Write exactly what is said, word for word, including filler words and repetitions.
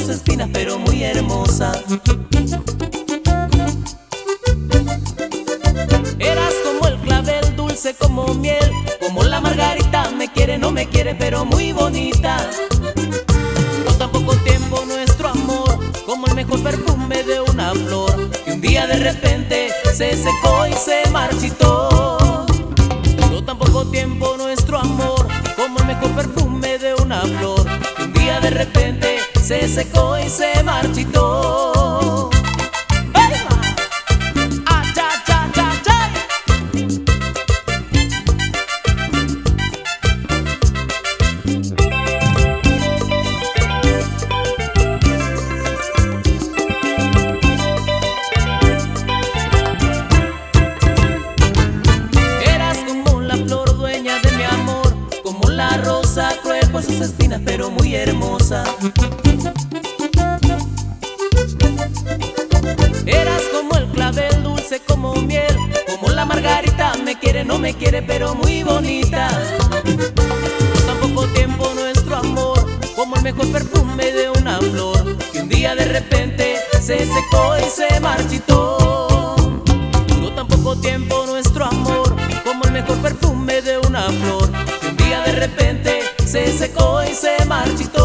sus espinas, pero muy hermosa. Eras como el clavel, dulce como miel, como la margarita, me quiere, no me quiere, pero muy bonita. No tan poco tiempo nuestro amor, como el mejor perfume de una flor, que un día de repente se secó y se marchitó. No tan poco tiempo nuestro amor, como el mejor perfume de una flor, que un día de repente se secó y se marchitó. Cruel por sus espinas, pero muy hermosa. Eras como el clavel, dulce como miel, como la margarita, me quiere, no me quiere, pero muy bonita. No tan poco tiempo nuestro amor, como el mejor perfume de una flor, que un día de repente se secó y se marchitó. No tan poco tiempo nuestro amor, como el mejor perfume de una flor, que un día de repente se secó y se marchitó.